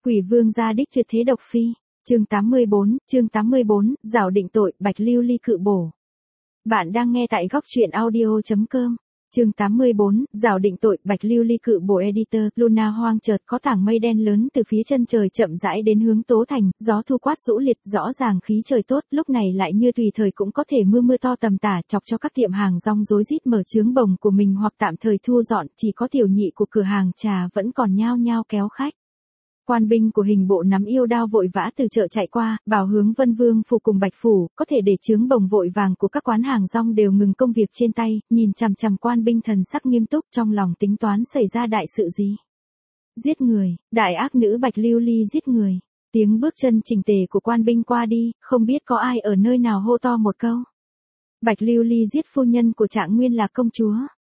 Quỷ vương gia đích tuyệt thế độc phi. Chương 84, giảo định tội, Bạch Lưu Ly cự bổ. Bạn đang nghe tại góc truyện audio.com. Chương 84, giảo định tội, Bạch Lưu Ly cự bổ. Editor. Luna hoang chợt có tảng mây đen lớn từ phía chân trời chậm rãi đến hướng Tố Thành, gió thu quát rũ liệt, rõ ràng khí trời tốt, lúc này lại như tùy thời cũng có thể mưa to tầm tả, chọc cho các tiệm hàng rong rối rít mở trướng bồng của mình hoặc tạm thời thu dọn, chỉ có tiểu nhị của cửa hàng trà vẫn còn nhao nhao kéo khách. Quan binh của hình bộ nắm yêu đao vội vã từ chợ chạy qua, bảo hướng Vân Vương phủ cùng Bạch phủ, có thể để trướng bồng vội vàng của các quán hàng rong đều ngừng công việc trên tay, nhìn chằm chằm quan binh thần sắc nghiêm túc, trong lòng tính toán xảy ra đại sự gì. Giết người, đại ác nữ Bạch Lưu Ly giết người. Tiếng bước chân chỉnh tề của quan binh qua đi, không biết có ai ở nơi nào hô to một câu. Bạch Lưu Ly giết phu nhân của Trạng Nguyên Lạc công chúa.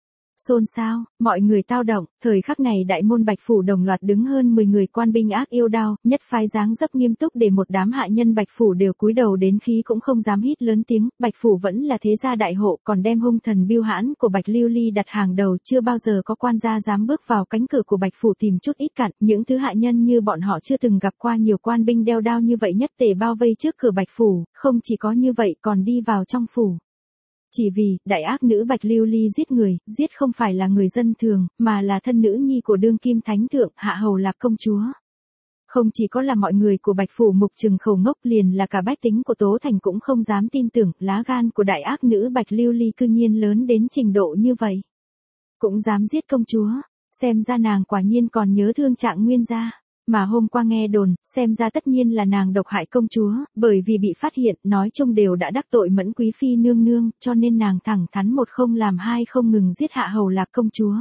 Xôn xao, mọi người tao động, thời khắc này đại môn Bạch phủ đồng loạt đứng hơn 10 người quan binh ác yêu đao, nhất phái dáng dấp nghiêm túc để một đám hạ nhân Bạch phủ đều cúi đầu đến khí cũng không dám hít lớn tiếng, Bạch phủ vẫn là thế gia đại hộ, còn đem hung thần bưu hãn của Bạch Lưu Ly đặt hàng đầu, chưa bao giờ có quan gia dám bước vào cánh cửa của Bạch phủ tìm chút ít cặn, những thứ hạ nhân như bọn họ chưa từng gặp qua nhiều quan binh đeo đao như vậy nhất tề bao vây trước cửa Bạch phủ, không chỉ có như vậy còn đi vào trong phủ. Chỉ vì, đại ác nữ Bạch Lưu Ly giết người, giết không phải là người dân thường, mà là thân nữ nhi của đương kim thánh thượng, Hạ Hầu Lạc công chúa. Không chỉ có là mọi người của Bạch phủ mục trừng khẩu ngốc, liền là cả bách tính của Tố Thành cũng không dám tin tưởng, lá gan của đại ác nữ Bạch Lưu Ly cư nhiên lớn đến trình độ như vậy. Cũng dám giết công chúa, xem ra nàng quả nhiên còn nhớ thương Trạng Nguyên gia. Mà hôm qua nghe đồn, xem ra tất nhiên là nàng độc hại công chúa, bởi vì bị phát hiện, nói chung đều đã đắc tội Mẫn quý phi nương nương, cho nên nàng thẳng thắn một không làm hai không ngừng giết Hạ Hầu Lạc công chúa.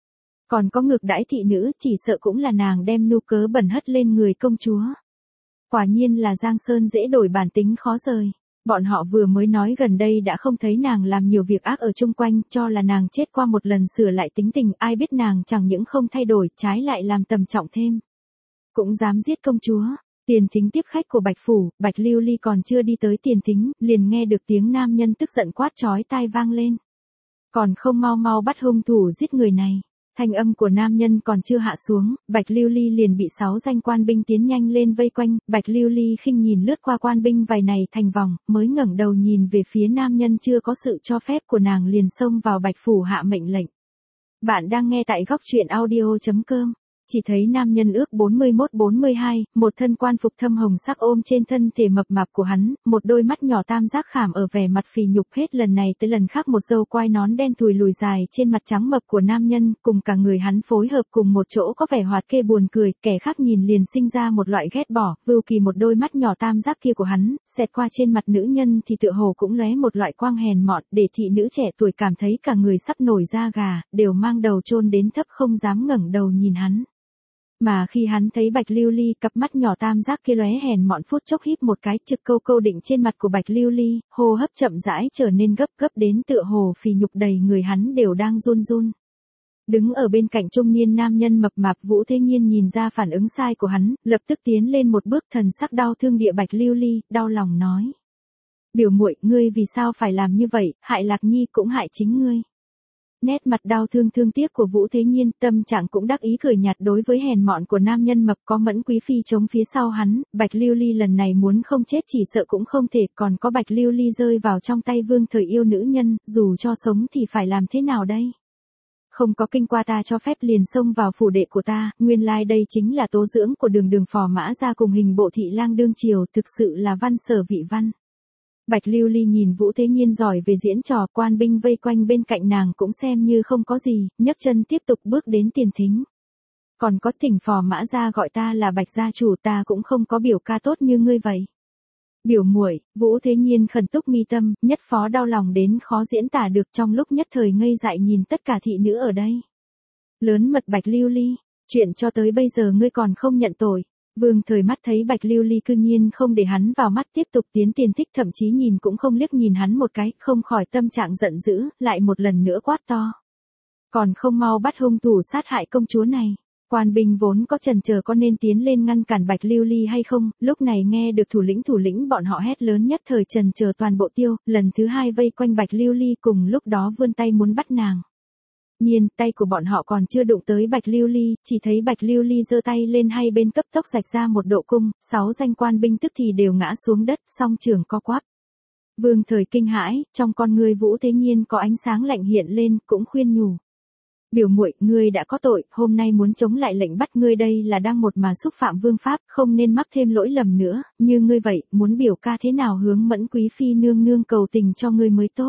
Còn có ngược đãi thị nữ, chỉ sợ cũng là nàng đem nu cớ bẩn hất lên người công chúa. Quả nhiên là Giang Sơn dễ đổi bản tính khó rời. Bọn họ vừa mới nói gần đây đã không thấy nàng làm nhiều việc ác ở chung quanh, cho là nàng chết qua một lần sửa lại tính tình, ai biết nàng chẳng những không thay đổi, trái lại làm tầm trọng thêm. Cũng dám giết công chúa. Tiền thính tiếp khách của Bạch phủ, Bạch Lưu Ly còn chưa đi tới tiền thính, liền nghe được tiếng nam nhân tức giận quát chói tai vang lên. Còn không mau mau bắt hung thủ giết người này. Thanh âm của nam nhân còn chưa hạ xuống, Bạch Lưu Ly liền bị 6 danh quan binh tiến nhanh lên vây quanh, Bạch Lưu Ly khinh nhìn lướt qua quan binh vài này thành vòng, mới ngẩng đầu nhìn về phía nam nhân chưa có sự cho phép của nàng liền xông vào Bạch phủ hạ mệnh lệnh. Bạn đang nghe tại góc truyện audio.com. Chỉ thấy nam nhân ước 41-42, một thân quan phục thâm hồng sắc ôm trên thân thể mập mạp của hắn, một đôi mắt nhỏ tam giác khảm ở vẻ mặt phì nhục hết lần này tới lần khác một râu quai nón đen thùi lùi dài trên mặt trắng mập của nam nhân, cùng cả người hắn phối hợp cùng một chỗ có vẻ hoạt kê buồn cười, kẻ khác nhìn liền sinh ra một loại ghét bỏ, vưu kỳ một đôi mắt nhỏ tam giác kia của hắn, xẹt qua trên mặt nữ nhân thì tựa hồ cũng lóe một loại quang hèn mọn, để thị nữ trẻ tuổi cảm thấy cả người sắp nổi da gà, đều mang đầu chôn đến thấp không dám ngẩng đầu nhìn hắn. Mà khi hắn thấy Bạch Lưu Ly, cặp mắt nhỏ tam giác kia lóe hèn mọn phút chốc híp một cái, trực câu định trên mặt của Bạch Lưu Ly, hô hấp chậm rãi trở nên gấp đến tựa hồ phì nhục đầy người hắn đều đang run. Đứng ở bên cạnh trung niên nam nhân mập mạp Vũ Thế Nhiên nhìn ra phản ứng sai của hắn, lập tức tiến lên một bước, thần sắc đau thương địa Bạch Lưu Ly, đau lòng nói: "Biểu muội, ngươi vì sao phải làm như vậy, hại Lạc Nhi cũng hại chính ngươi." Nét mặt đau thương tiếc của Vũ Thế Nhiên, tâm trạng cũng đắc ý cười nhạt đối với hèn mọn của nam nhân mập có Mẫn quý phi chống phía sau hắn, Bạch Lưu Ly lần này muốn không chết chỉ sợ cũng không thể, còn có Bạch Lưu Ly rơi vào trong tay vương thời yêu nữ nhân, dù cho sống thì phải làm thế nào đây? Không có kinh qua ta cho phép liền xông vào phủ đệ của ta, nguyên lai đây chính là tố dưỡng của đường phò mã ra cùng hình bộ thị lang đương triều, thực sự là văn sở vị văn. Bạch Lưu Ly nhìn Vũ Thế Nhiên giỏi về diễn trò, quan binh vây quanh bên cạnh nàng cũng xem như không có gì, nhấc chân tiếp tục bước đến tiền thính. Còn có Thỉnh phò mã ra gọi ta là Bạch gia chủ, ta cũng không có biểu ca tốt như ngươi vậy. Biểu muội, Vũ Thế Nhiên khẩn túc mi tâm, nhất phó đau lòng đến khó diễn tả được, trong lúc nhất thời ngây dại nhìn tất cả thị nữ ở đây. Lớn mật Bạch Lưu Ly, chuyện cho tới bây giờ ngươi còn không nhận tội. Vương thời mắt thấy Bạch Lưu Ly cư nhiên không để hắn vào mắt, tiếp tục tiến tiền thích, thậm chí nhìn cũng không liếc nhìn hắn một cái, không khỏi tâm trạng giận dữ, lại một lần nữa quát to: "Còn không mau bắt hung thủ sát hại công chúa này." Quan binh vốn có chần chờ có nên tiến lên ngăn cản Bạch Lưu Ly hay không, lúc này nghe được thủ lĩnh bọn họ hét lớn nhất thời chần chờ toàn bộ tiêu, lần thứ hai vây quanh Bạch Lưu Ly cùng lúc đó vươn tay muốn bắt nàng. Nhiên, tay của bọn họ còn chưa đụng tới Bạch Lưu Ly, chỉ thấy Bạch Lưu Ly giơ tay lên hai bên cấp tốc rạch ra một độ cung, 6 danh quan binh tức thì đều ngã xuống đất, song trường co quắp. Vương Thời kinh hãi, trong con ngươi Vũ Thế Nhiên có ánh sáng lạnh hiện lên, cũng khuyên nhủ. Biểu muội, ngươi đã có tội, hôm nay muốn chống lại lệnh bắt ngươi đây là đang một mà xúc phạm vương pháp, không nên mắc thêm lỗi lầm nữa, như ngươi vậy, muốn biểu ca thế nào hướng Mẫn quý phi nương nương cầu tình cho ngươi mới tốt.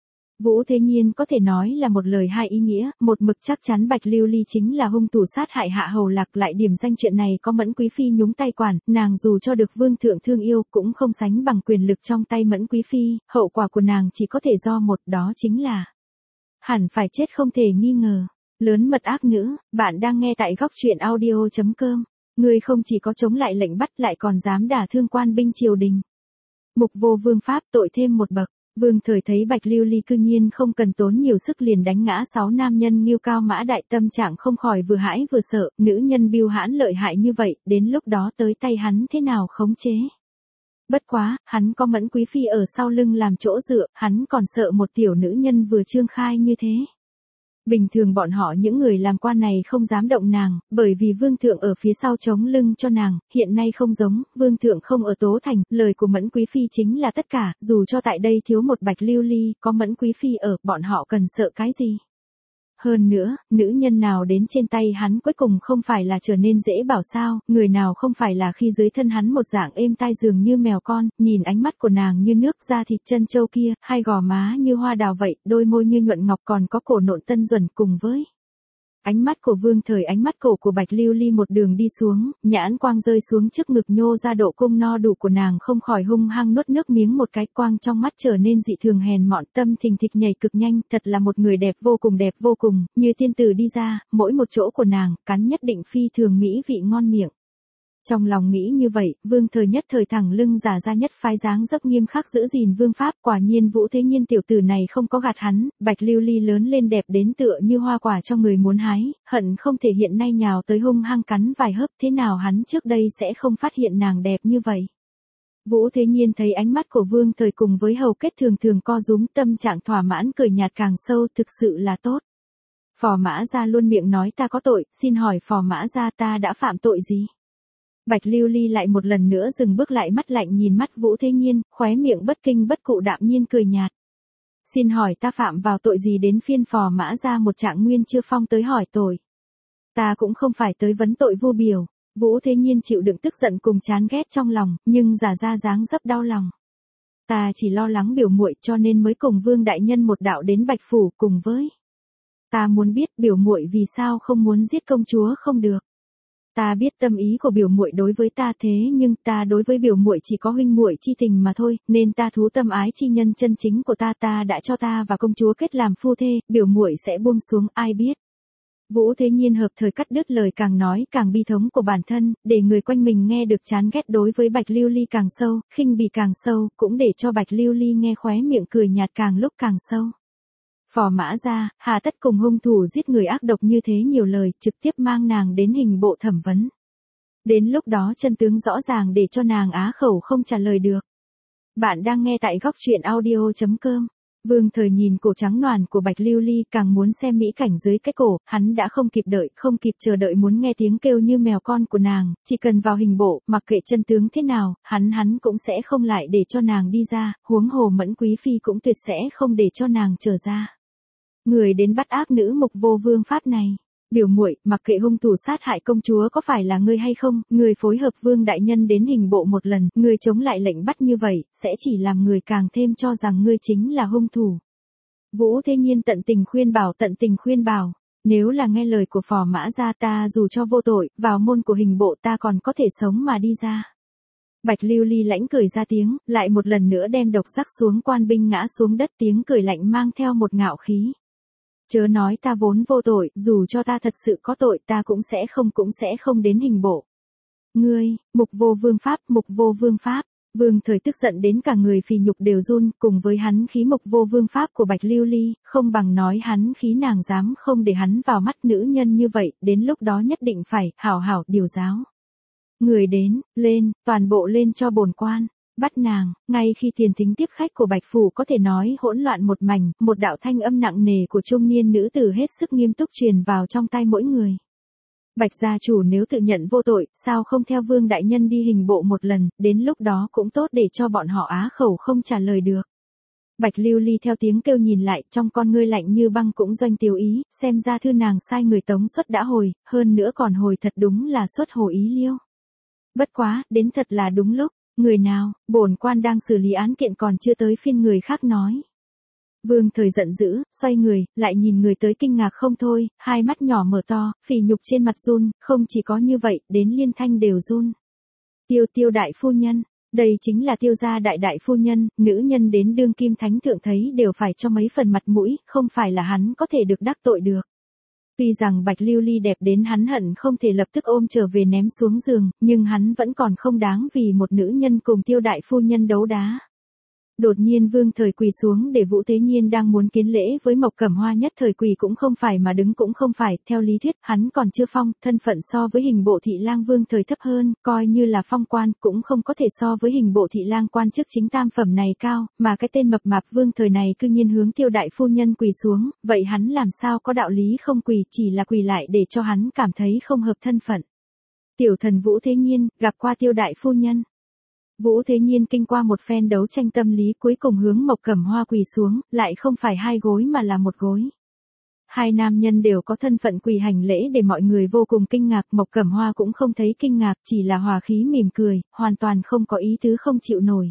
Vũ Thế Nhiên có thể nói là một lời hai ý nghĩa, một mực chắc chắn Bạch Lưu Ly chính là hung thủ sát hại Hạ Hầu Lạc, lại điểm danh chuyện này có Mẫn quý phi nhúng tay quản, nàng dù cho được vương thượng thương yêu cũng không sánh bằng quyền lực trong tay Mẫn quý phi, hậu quả của nàng chỉ có thể do một, đó chính là hẳn phải chết không thể nghi ngờ. Lớn mật ác nữ, bạn đang nghe tại góc truyện audio.com. Ngươi không chỉ có chống lại lệnh bắt lại còn dám đả thương quan binh triều đình. Mục vô vương pháp tội thêm một bậc. Vương Thời thấy Bạch Lưu Ly cư nhiên không cần tốn nhiều sức liền đánh ngã 6 nam nhân Ngưu Cao Mã Đại, tâm trạng không khỏi vừa hãi vừa sợ, nữ nhân bưu hãn lợi hại như vậy, đến lúc đó tới tay hắn thế nào khống chế. Bất quá, hắn có Mẫn quý phi ở sau lưng làm chỗ dựa, hắn còn sợ một tiểu nữ nhân vừa trương khai như thế. Bình thường bọn họ những người làm quan này không dám động nàng, bởi vì vương thượng ở phía sau chống lưng cho nàng, hiện nay không giống, vương thượng không ở Tố Thành, lời của Mẫn quý phi chính là tất cả, dù cho tại đây thiếu một Bạch Lưu Ly, có Mẫn quý phi ở, bọn họ cần sợ cái gì. Hơn nữa, nữ nhân nào đến trên tay hắn cuối cùng không phải là trở nên dễ bảo sao, người nào không phải là khi dưới thân hắn một dạng êm tai dường như mèo con, nhìn ánh mắt của nàng như nước, da thịt chân châu kia, hai gò má như hoa đào vậy, đôi môi như nhuận ngọc, còn có cổ nộn tân duẩn cùng với ánh mắt của Vương Thời, ánh mắt cổ của Bạch Lưu Ly một đường đi xuống, nhãn quang rơi xuống trước ngực nhô ra độ cung no đủ của nàng, không khỏi hung hăng nuốt nước miếng một cái, quang trong mắt trở nên dị thường hèn mọn, tâm thình thịch nhảy cực nhanh, thật là một người đẹp vô cùng, như tiên tử đi ra, mỗi một chỗ của nàng, cắn nhất định phi thường mỹ vị ngon miệng. Trong lòng nghĩ như vậy, Vương Thời nhất thời thẳng lưng giả ra nhất phái dáng dấp nghiêm khắc giữ gìn vương pháp, quả nhiên Vũ Thế Nhiên tiểu tử này không có gạt hắn, Bạch Lưu Ly lớn lên đẹp đến tựa như hoa quả cho người muốn hái, hận không thể hiện nay nhào tới hung hăng cắn vài hớp, thế nào hắn trước đây sẽ không phát hiện nàng đẹp như vậy. Vũ Thế Nhiên thấy ánh mắt của Vương Thời cùng với hầu kết thường thường co rúm, tâm trạng thỏa mãn cười nhạt càng sâu, thực sự là tốt. Phò Mã Gia luôn miệng nói ta có tội, xin hỏi Phò Mã Gia ta đã phạm tội gì? Bạch Lưu Ly lại một lần nữa dừng bước lại, mắt lạnh nhìn mắt Vũ Thế Nhiên, khóe miệng bất kinh bất cụ đạm nhiên cười nhạt. Xin hỏi ta phạm vào tội gì đến phiên Phò Mã Gia một Trạng Nguyên chưa phong tới hỏi tội? Ta cũng không phải tới vấn tội vu biểu. Vũ Thế Nhiên chịu đựng tức giận cùng chán ghét trong lòng, nhưng giả ra dáng dấp đau lòng. Ta chỉ lo lắng biểu muội cho nên mới cùng Vương đại nhân một đạo đến Bạch phủ, cùng với ta muốn biết biểu muội vì sao không muốn giết công chúa không được. Ta biết tâm ý của biểu muội đối với ta, thế nhưng ta đối với biểu muội chỉ có huynh muội chi tình mà thôi, nên ta thú tâm ái chi nhân chân chính của ta đã cho ta và công chúa kết làm phu thê, biểu muội sẽ buông xuống, ai biết. Vũ Thế Nhiên hợp thời cắt đứt lời càng nói càng bi thống của bản thân, để người quanh mình nghe được chán ghét đối với Bạch Lưu Ly càng sâu, khinh bỉ càng sâu, cũng để cho Bạch Lưu Ly nghe khóe miệng cười nhạt càng lúc càng sâu. Phò Mã Gia, hà tất cùng hung thủ giết người ác độc như thế nhiều lời, trực tiếp mang nàng đến hình bộ thẩm vấn. Đến lúc đó chân tướng rõ ràng để cho nàng á khẩu không trả lời được. Bạn đang nghe tại góc truyện audio.com. Vương Thời nhìn cổ trắng noàn của Bạch Lưu Ly, càng muốn xem mỹ cảnh dưới cái cổ, hắn đã không kịp đợi, không kịp chờ đợi muốn nghe tiếng kêu như mèo con của nàng, chỉ cần vào hình bộ, mặc kệ chân tướng thế nào, hắn cũng sẽ không lại để cho nàng đi ra, huống hồ Mẫn quý phi cũng tuyệt sẽ không để cho nàng trở ra. Người đến bắt ác nữ Mục vô vương pháp này. Biểu muội, mặc kệ hung thủ sát hại công chúa có phải là ngươi hay không, người phối hợp Vương đại nhân đến hình bộ một lần, người chống lại lệnh bắt như vậy, sẽ chỉ làm người càng thêm cho rằng ngươi chính là hung thủ. Vũ Thế Nhiên tận tình khuyên bảo, nếu là nghe lời của Phò Mã Gia ta dù cho vô tội, vào môn của hình bộ ta còn có thể sống mà đi ra. Bạch Lưu Ly lãnh cười ra tiếng, lại một lần nữa đem độc rắc xuống quan binh ngã xuống đất, tiếng cười lạnh mang theo một ngạo khí. Chớ nói ta vốn vô tội, dù cho ta thật sự có tội ta cũng sẽ không đến hình bộ. Ngươi, Mục vô vương pháp, Vương Thời tức giận đến cả người phì nhục đều run, cùng với hắn khí Mục vô vương pháp của Bạch Lưu Ly, không bằng nói hắn khí nàng dám không để hắn vào mắt nữ nhân như vậy, đến lúc đó nhất định phải hảo hảo điều giáo. Người đến, lên, toàn bộ lên cho bổn quan. Bắt nàng, ngay khi tiền thính tiếp khách của Bạch Phủ có thể nói hỗn loạn một mảnh, một đạo thanh âm nặng nề của trung niên nữ tử hết sức nghiêm túc truyền vào trong tai mỗi người. Bạch gia chủ nếu tự nhận vô tội, sao không theo Vương đại nhân đi hình bộ một lần, đến lúc đó cũng tốt để cho bọn họ á khẩu không trả lời được. Bạch Lưu Ly theo tiếng kêu nhìn lại, trong con ngươi lạnh như băng cũng doanh tiêu ý, xem ra thư nàng sai người tống xuất đã hồi, hơn nữa còn hồi thật đúng là xuất hồ ý liêu. Bất quá, đến thật là đúng lúc, người nào, bổn quan đang xử lý án kiện còn chưa tới phiên người khác nói. Vương Thời giận dữ, xoay người, lại nhìn người tới kinh ngạc không thôi, hai mắt nhỏ mở to, phì nhục trên mặt run, không chỉ có như vậy, đến liên thanh đều run. Tiêu đại phu nhân, đây chính là Tiêu gia đại phu nhân, nữ nhân đến đương kim thánh thượng thấy đều phải cho mấy phần mặt mũi, không phải là hắn có thể được đắc tội được. Tuy rằng Bạch Lưu Ly đẹp đến hắn hận không thể lập tức ôm trở về ném xuống giường, nhưng hắn vẫn còn không đáng vì một nữ nhân cùng Tiêu đại phu nhân đấu đá. Đột nhiên Vương Thời quỳ xuống để Vũ Thế Nhiên đang muốn kiến lễ với Mộc Cẩm Hoa nhất thời quỳ cũng không phải mà đứng cũng không phải, theo lý thuyết hắn còn chưa phong, thân phận so với hình bộ thị lang Vương Thời thấp hơn, coi như là phong quan cũng không có thể so với hình bộ thị lang quan chức chính tam phẩm này cao, mà cái tên mập mạp Vương Thời này cư nhiên hướng Tiêu đại phu nhân quỳ xuống, vậy hắn làm sao có đạo lý không quỳ, chỉ là quỳ lại để cho hắn cảm thấy không hợp thân phận. Tiểu thần Vũ Thế Nhiên, gặp qua Tiêu đại phu nhân. Vũ Thế Nhiên kinh qua một phen đấu tranh tâm lý cuối cùng hướng Mộc Cẩm Hoa quỳ xuống, lại không phải hai gối mà là một gối. Hai nam nhân đều có thân phận quỳ hành lễ để mọi người vô cùng kinh ngạc, Mộc Cẩm Hoa cũng không thấy kinh ngạc, chỉ là hòa khí mỉm cười, hoàn toàn không có ý tứ không chịu nổi.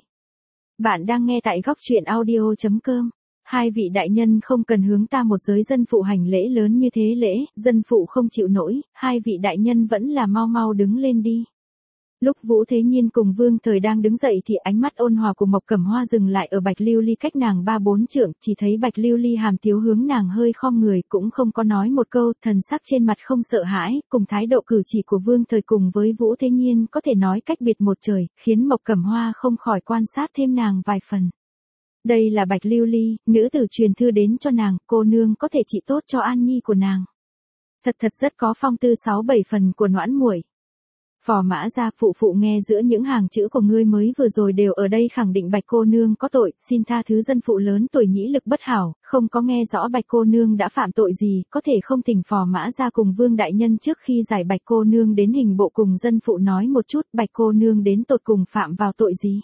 Bạn đang nghe tại góc truyện audio.com. Hai vị đại nhân không cần hướng ta một giới dân phụ hành lễ lớn như thế lễ, dân phụ không chịu nổi, hai vị đại nhân vẫn là mau mau đứng lên đi. Lúc Vũ Thế Nhiên cùng Vương Thời đang đứng dậy thì ánh mắt ôn hòa của Mộc Cẩm Hoa dừng lại ở Bạch Lưu Ly cách nàng 3-4 trượng, chỉ thấy Bạch Lưu Ly hàm tiếu hướng nàng hơi khom người, cũng không có nói một câu, thần sắc trên mặt không sợ hãi, cùng thái độ cử chỉ của Vương Thời cùng với Vũ Thế Nhiên có thể nói cách biệt một trời, khiến Mộc Cẩm Hoa không khỏi quan sát thêm nàng vài phần. Đây là Bạch Lưu Ly, nữ tử truyền thư đến cho nàng, cô nương có thể trị tốt cho an nhi của nàng. Thật rất có phong tư 6-7 phần của Noãn muội. Phò Mã gia phụ nghe giữa những hàng chữ của ngươi mới vừa rồi đều ở đây khẳng định Bạch cô nương có tội, xin tha thứ dân phụ lớn tuổi nhĩ lực bất hảo, không có nghe rõ Bạch cô nương đã phạm tội gì, có thể không thỉnh Phò Mã gia cùng Vương đại nhân trước khi giải Bạch cô nương đến hình bộ cùng dân phụ nói một chút Bạch cô nương đến tột cùng phạm vào tội gì.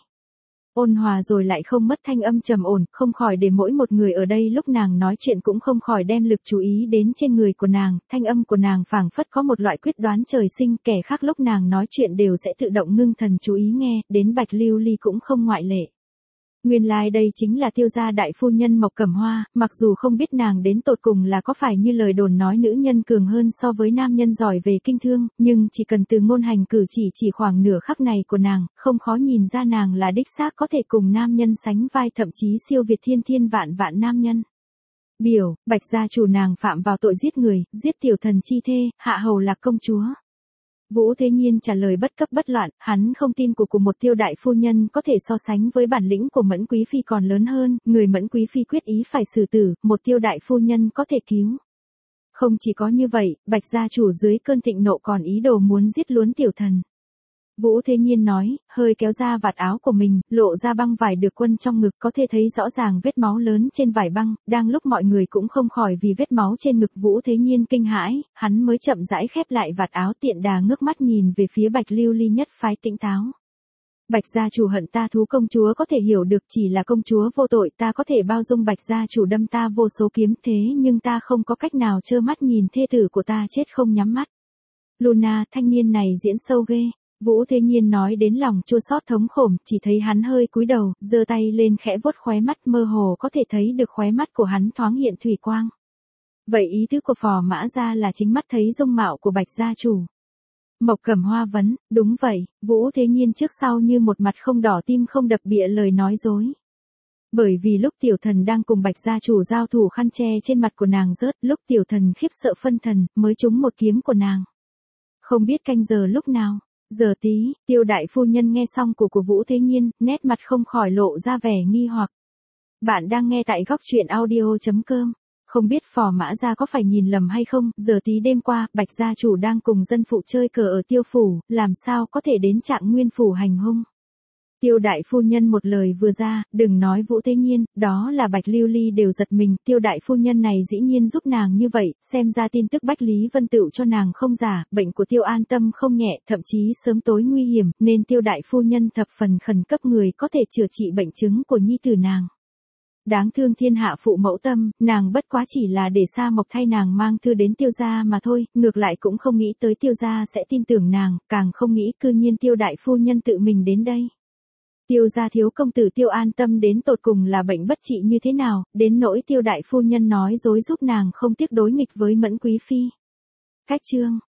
Ôn hòa rồi lại không mất thanh âm trầm ổn, không khỏi để mỗi một người ở đây lúc nàng nói chuyện cũng không khỏi đem lực chú ý đến trên người của nàng, thanh âm của nàng phảng phất có một loại quyết đoán trời sinh, kẻ khác lúc nàng nói chuyện đều sẽ tự động ngưng thần chú ý nghe, đến Bạch Lưu Ly cũng không ngoại lệ. Nguyên lai đây chính là Tiêu gia đại phu nhân Mộc Cẩm Hoa, mặc dù không biết nàng đến tột cùng là có phải như lời đồn nói nữ nhân cường hơn so với nam nhân giỏi về kinh thương, nhưng chỉ cần từ ngôn hành cử chỉ khoảng nửa khắc này của nàng, không khó nhìn ra nàng là đích xác có thể cùng nam nhân sánh vai, thậm chí siêu việt thiên vạn nam nhân. Biểu, Bạch gia chủ nàng phạm vào tội giết người, giết tiểu thần chi thê, hạ hầu Lạc công chúa. Vũ Thế Nhiên trả lời bất cấp bất loạn, hắn không tin của một Tiêu đại phu nhân có thể so sánh với bản lĩnh của Mẫn quý phi còn lớn hơn, người Mẫn quý phi quyết ý phải xử tử, một Tiêu đại phu nhân có thể cứu. Không chỉ có như vậy, Bạch gia chủ dưới cơn thịnh nộ còn ý đồ muốn giết luôn tiểu thần. Vũ Thế Nhiên nói, hơi kéo ra vạt áo của mình, lộ ra băng vải được quân trong ngực, có thể thấy rõ ràng vết máu lớn trên vải băng, đang lúc mọi người cũng không khỏi vì vết máu trên ngực Vũ Thế Nhiên kinh hãi, hắn mới chậm rãi khép lại vạt áo, tiện đà ngước mắt nhìn về phía Bạch Lưu Ly nhất phái tĩnh táo. Bạch gia chủ hận ta thú công chúa có thể hiểu được, chỉ là công chúa vô tội, ta có thể bao dung Bạch gia chủ đâm ta vô số kiếm, thế nhưng ta không có cách nào trơ mắt nhìn thê tử của ta chết không nhắm mắt. Luna, thanh niên này diễn sâu ghê. Vũ Thế Nhiên nói đến lòng chua xót thống khổ, chỉ thấy hắn hơi cúi đầu, giơ tay lên khẽ vuốt khóe mắt, mơ hồ có thể thấy được khóe mắt của hắn thoáng hiện thủy quang. Vậy ý tứ của Phò Mã gia là chính mắt thấy dung mạo của Bạch gia chủ. Mộc Cẩm Hoa vấn, đúng vậy, Vũ Thế Nhiên trước sau như một mặt không đỏ tim không đập bịa lời nói dối. Bởi vì lúc tiểu thần đang cùng Bạch gia chủ giao thủ, khăn che trên mặt của nàng rớt, lúc tiểu thần khiếp sợ phân thần, mới trúng một kiếm của nàng. Không biết canh giờ lúc nào. Giờ tí, Tiêu đại phu nhân nghe xong của Vũ Thế Nhiên, nét mặt không khỏi lộ ra vẻ nghi hoặc. Bạn đang nghe tại góc truyện audio.com. Không biết Phò Mã gia có phải nhìn lầm hay không, giờ tí đêm qua, Bạch gia chủ đang cùng dân phụ chơi cờ ở Tiêu phủ, làm sao có thể đến Trạng Nguyên phủ hành hung. Tiêu đại phu nhân một lời vừa ra, đừng nói Vũ Thế Nhiên, đó là Bạch Lưu Ly đều giật mình, tiêu đại phu nhân này dĩ nhiên giúp nàng như vậy, xem ra tin tức Bách Lý Vân Tựu cho nàng không giả, bệnh của Tiêu An Tâm không nhẹ, thậm chí sớm tối nguy hiểm, nên tiêu đại phu nhân thập phần khẩn cấp người có thể chữa trị bệnh chứng của nhi tử nàng. Đáng thương thiên hạ phụ mẫu tâm, nàng bất quá chỉ là để Sa Mộc thay nàng mang thư đến Tiêu gia mà thôi, ngược lại cũng không nghĩ tới Tiêu gia sẽ tin tưởng nàng, càng không nghĩ cư nhiên Tiêu đại phu nhân tự mình đến đây. Tiêu gia thiếu công tử Tiêu An Tâm đến tột cùng là bệnh bất trị như thế nào, đến nỗi Tiêu đại phu nhân nói dối giúp nàng không tiếc đối nghịch với Mẫn Quý phi. Cách chương